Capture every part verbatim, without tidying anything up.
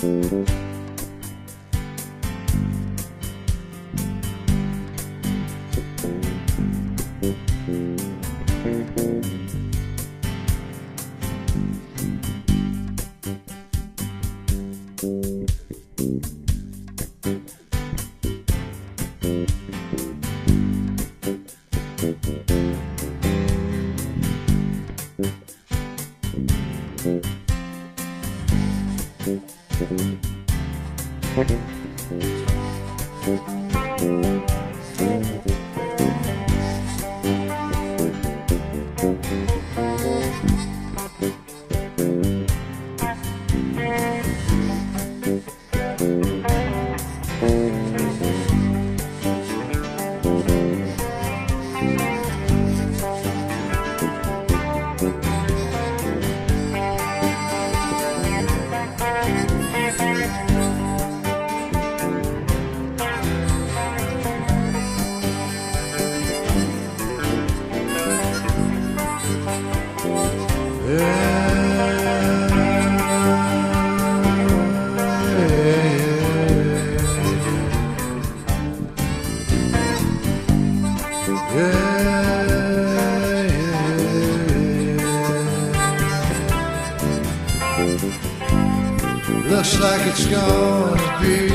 Looks like it's gonna be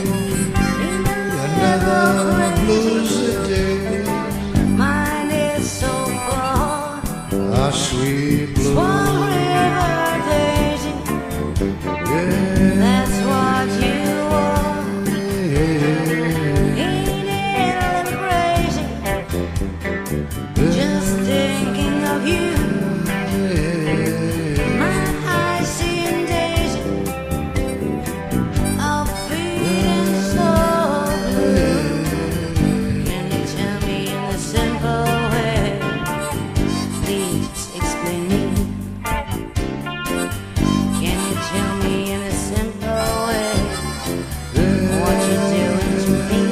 another blues day. Mine is so far, Our sweet blues. Swan River Daisy. Yeah. That's what you are. Ain't it a little crazy? Just thinking of you. My eyes seeing Daisy. I'll feeling so blue. Can you tell me in a simple way? Please explain me. Can you tell me in a simple way what you're doing to me?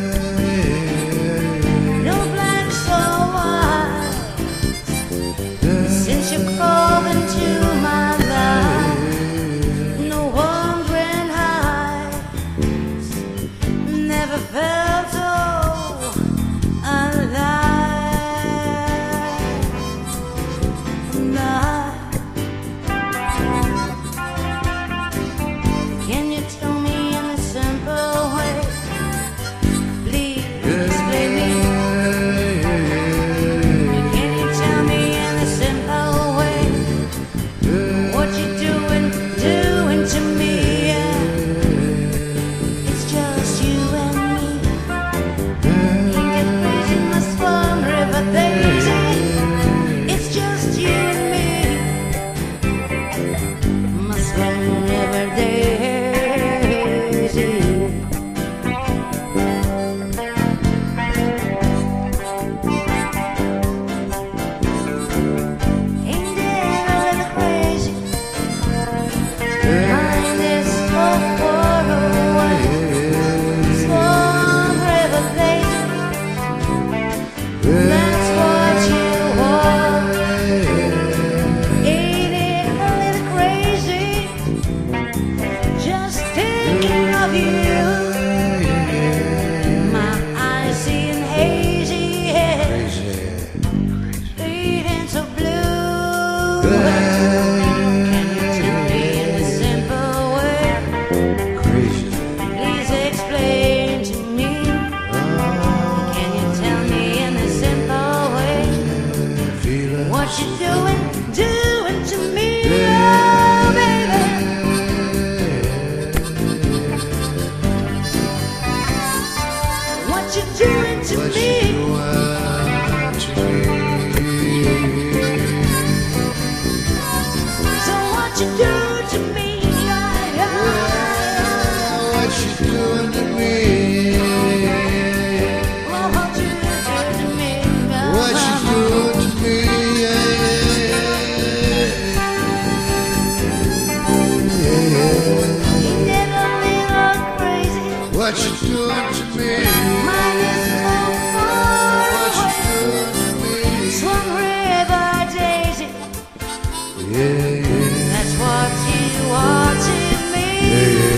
No blacks or whites, since you crawled into my life. No wandering heights, never felt so alive. Alive. Can you tell me in a simple way? Please explain me. Can you tell me in a simple way what you doing, doing to me? It's just you and me. You get crazy, my Swan River Daisy. It's just you and me, my Swan River Daisy. Ain't it a little crazy? Mine is so far away. Swan River Daisy. That's what you are. Ain't it a little crazy? Just thinking of you. My eyes seeing hazy, feeling so blue. Can you tell me in a simple way? Crazy. Please explain to me. Can you tell me in a simple way Feeling what you doing, doing to me? Oh, baby. What you doing to what me? you want to be. So what you do to me? Yeah, yeah. What you doing to me? Oh, what you do to me? What you doing to me? Yeah, yeah. Ain't it a little crazy? What you doing to me? Mine is so far What you away. doing to me? Swan River Daisy. Yeah, yeah. That's what you are to me. Yeah, yeah.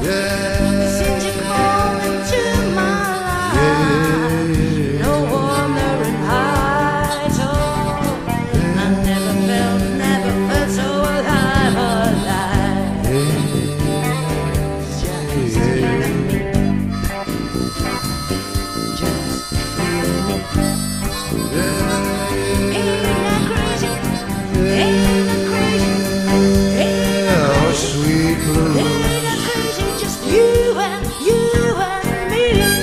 Since you called into my life, no wandering heights. Oh, I never felt, never felt so alive, alive. Just you and me, just you and me. Ain't that crazy? Ain't that crazy? Ain't that Oh, crazy? sweet blue. Ain't that crazy? Just you and you and me.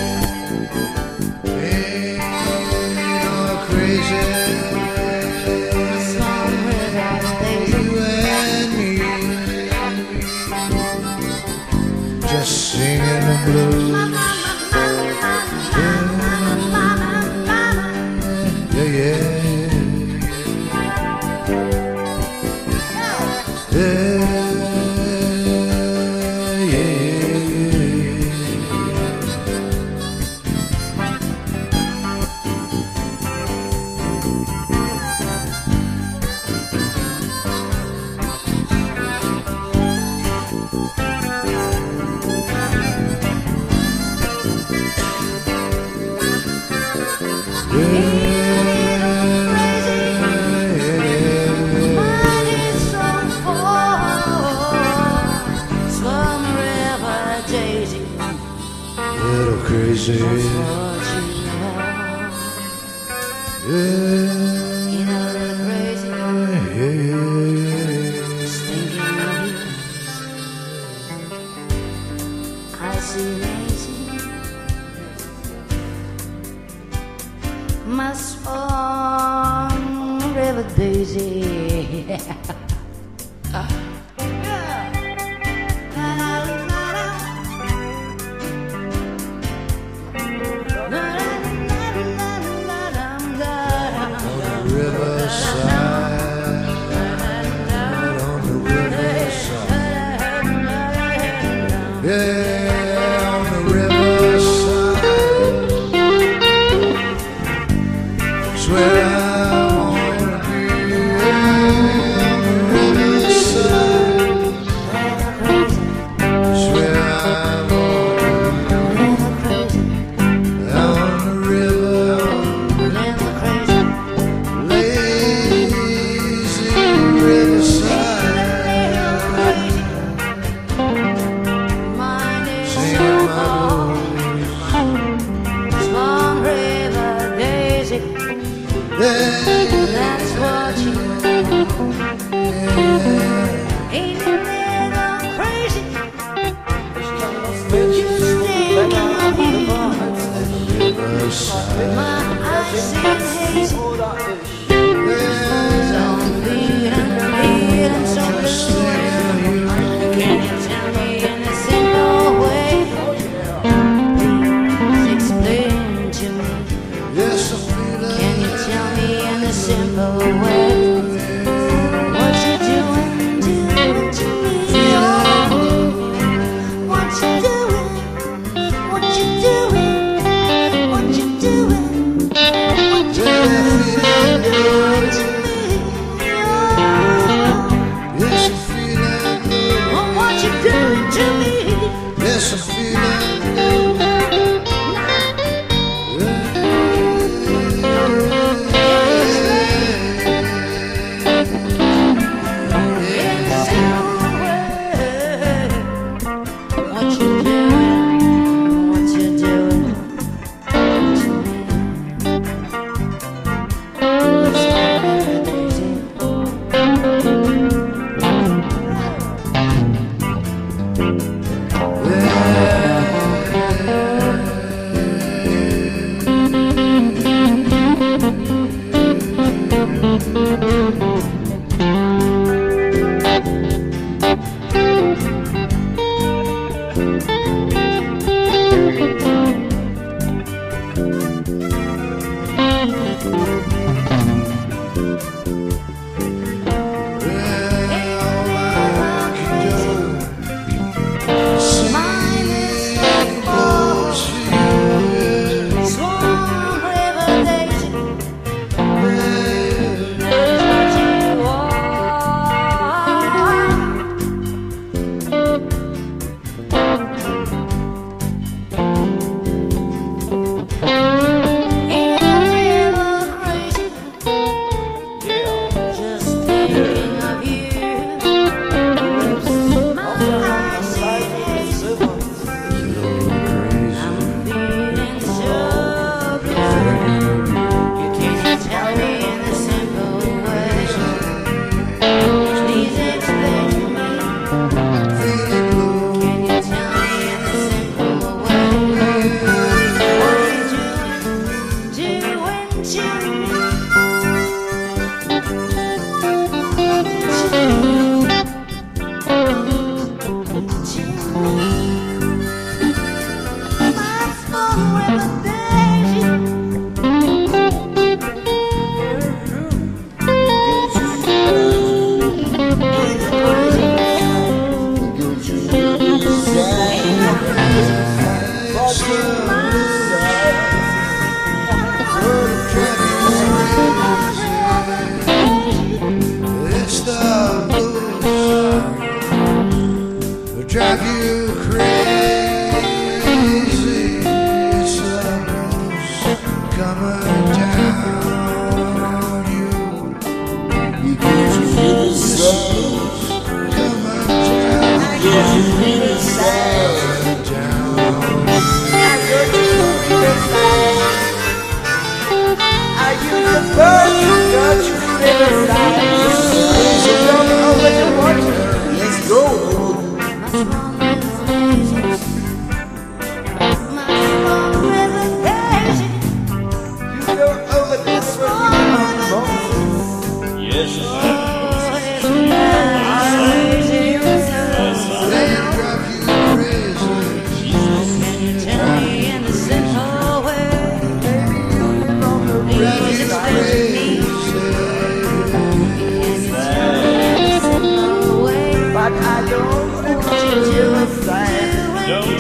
Ain't no crazy. A song without baby. You and me. Just singing the blues. Mama, mama, mama, mama, mama. Yeah, yeah. Yeah, yeah, little crazy. Yeah, My swan river daisy. yeah, on the riverside. Swear I wanna be on the riverside. Swear I wanna be on the river. Lazy riverside. Singing my blues. Swan river daisy. Yeah, That's what you yeah. ain't a little crazy. You stay in Riverside. my eyes seem hazy. Yeah. So bleeding, bleeding, so blue. Can you tell me in a simple way? Please explain to me. Yes, I feel it. Can you tell me in a simple way what you doing, doing to me? Oh, what you doing? What you doing? What you doing? What you doing to me? Oh, Yes, I feel it. oh, what you doing to me? Yes, I feel it. What you doing? What you doing to me?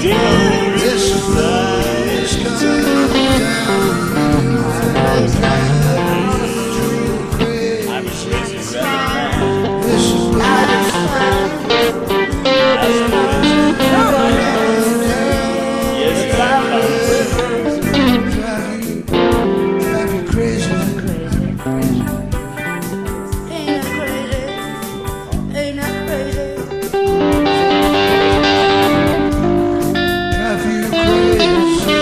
There's a flood is coming down. I'm a crazy red man. There's a flood is Yes, drive you, drive you crazy. Ain't that crazy? Ain't that crazy? Drive you crazy.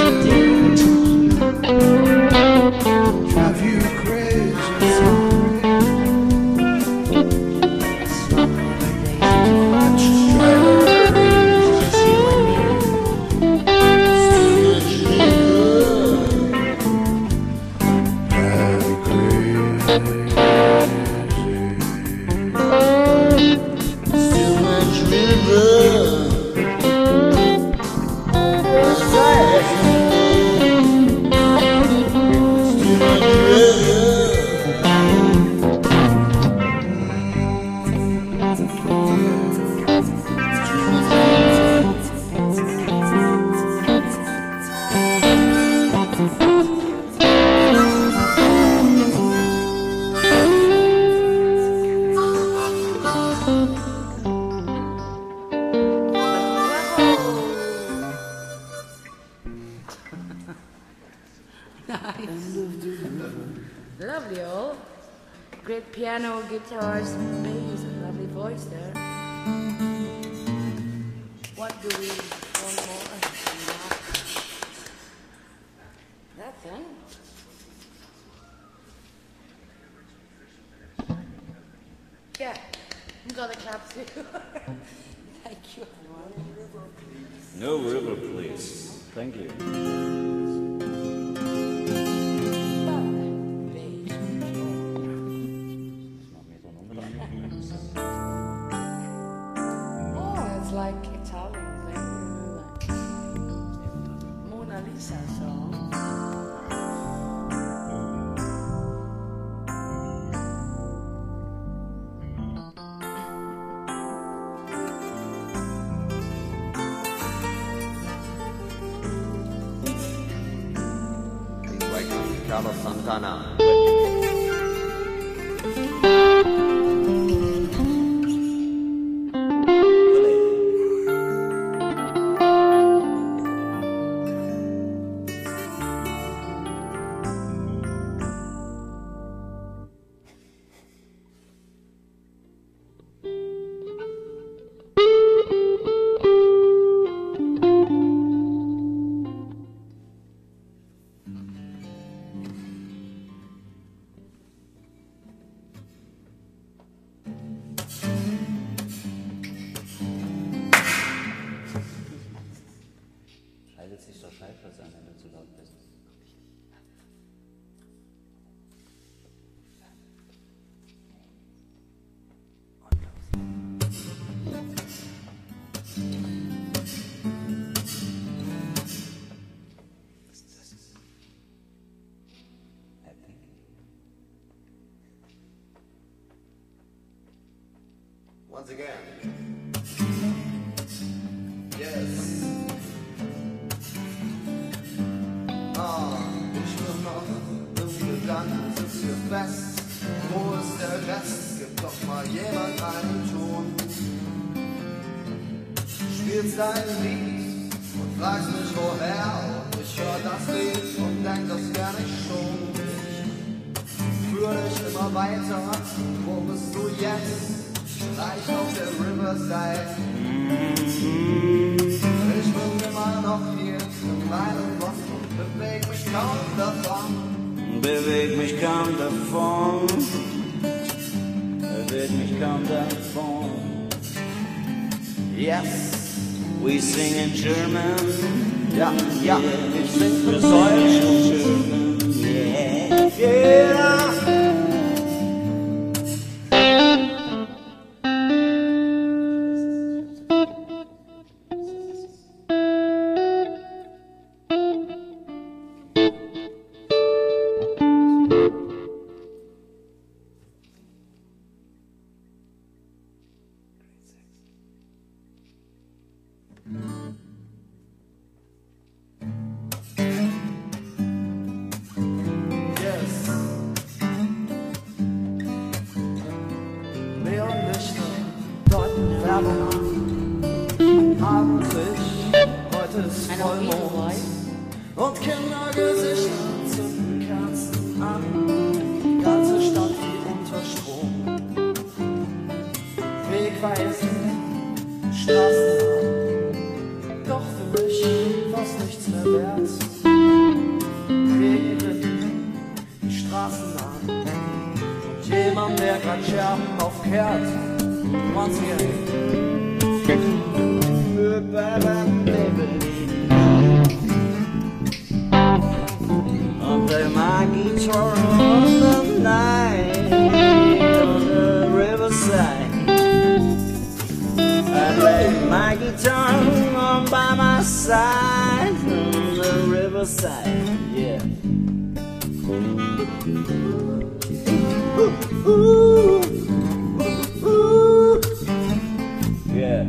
Drive you crazy. Drive you crazy. Too much river. That's right. Too much river. Lovely, all. Great piano, guitars, bass, and lovely voice there. What do we want more? That thing. Yeah, I'm gonna clap too. Thank you, everyone. No river, please. Thank you. Oh, it's like Italian thing, like Mona Lisa song. Welcome, Carlos Santana. Schaltet sich doch Schallplatz an, wenn du zu laut bist. Once again. Yes. Ah, ich will noch im Gedanken sitzt hier fest. Wo ist der Rest? Gib doch mal jemand einen Ton. Spielst dein Lied und fragst mich woher. Und ich hör das Lied und denk, das wär nicht schon. Führ dich immer weiter. Wo bist du jetzt? Vielleicht auf der Riverside. Ich bin immer noch hier in meinem Block und beweg mich kaum davon. Beweg mich kaum davon. Beweg mich kaum davon. Yes, we sing in German. Ja, ja, ich sing Wir sollen in German. Yeah, yeah. ist Einer auf jeden Vollmond und Kindergesichter zünden Kerzen an. Die ganze Stadt wie unter Strom. Wegweisend, Straßenbahn, doch für mich war's nichts mehr wert. Regenrinnen, die Straßenbahn und jemand, der grad Scherben aufkehrt. Once again. I play my guitar on the night on the riverside. I play my guitar on by my side on the riverside. Yeah. Ooh, ooh, ooh, ooh. Yeah.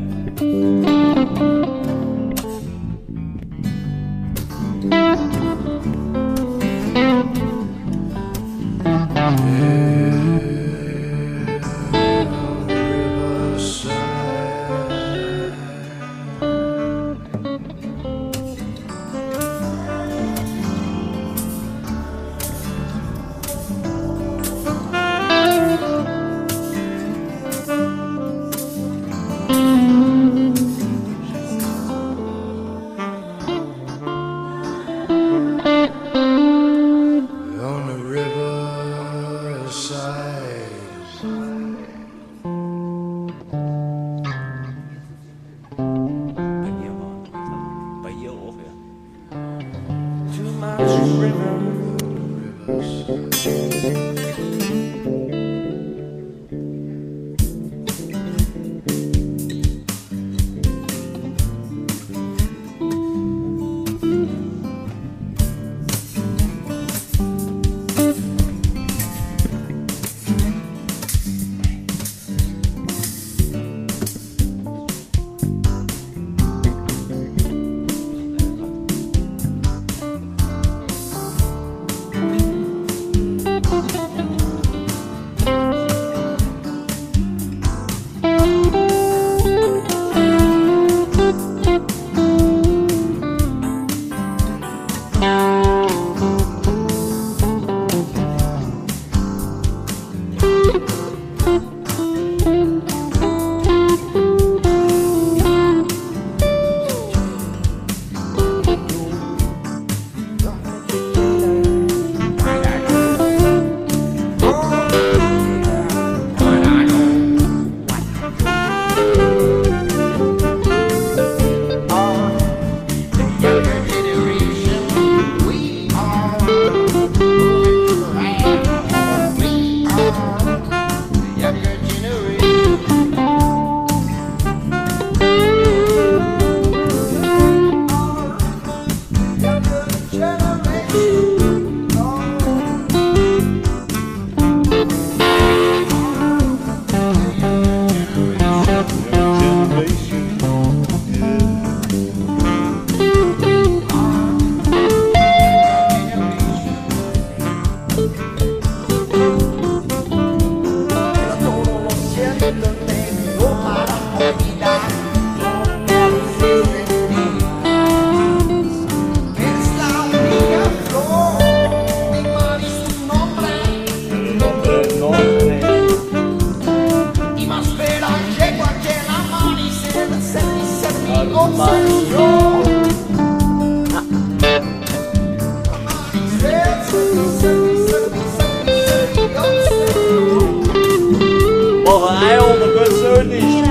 Och, nej, om det går så nicht.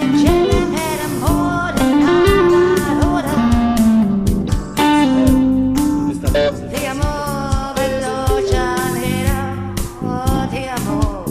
Ti amo veloce, oh, ti amo.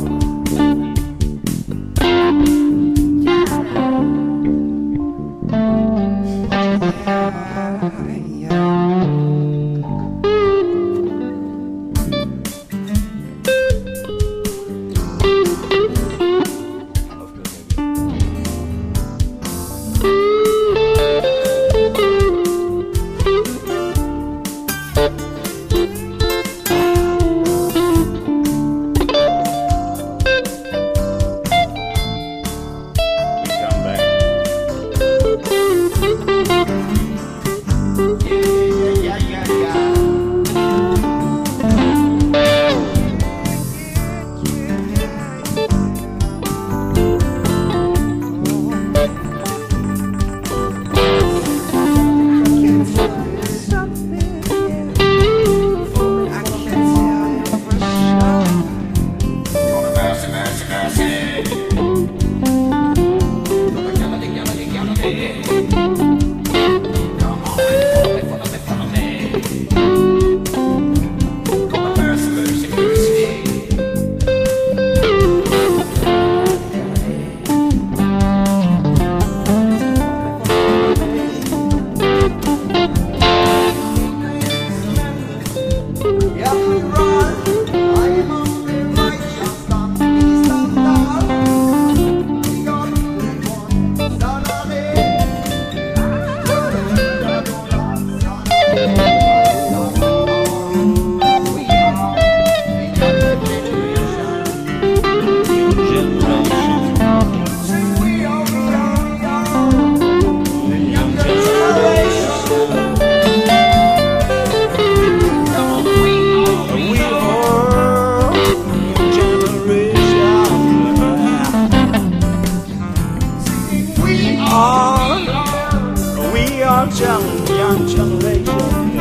challenge, young generation.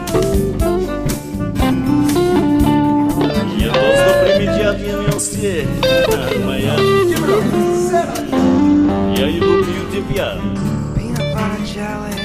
Я достопримечательности, моя земля. Я и люблю тебя. Peanut butter jelly.